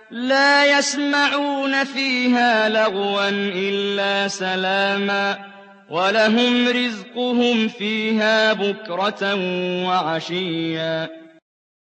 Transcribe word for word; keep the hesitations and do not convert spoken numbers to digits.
لَّا يَسْمَعُونَ فِيهَا لَغْوًا إِلَّا سَلَامًا ۖ وَلَهُمْ رِزْقُهُمْ فِيهَا بُكْرَةً وَعَشِيًّا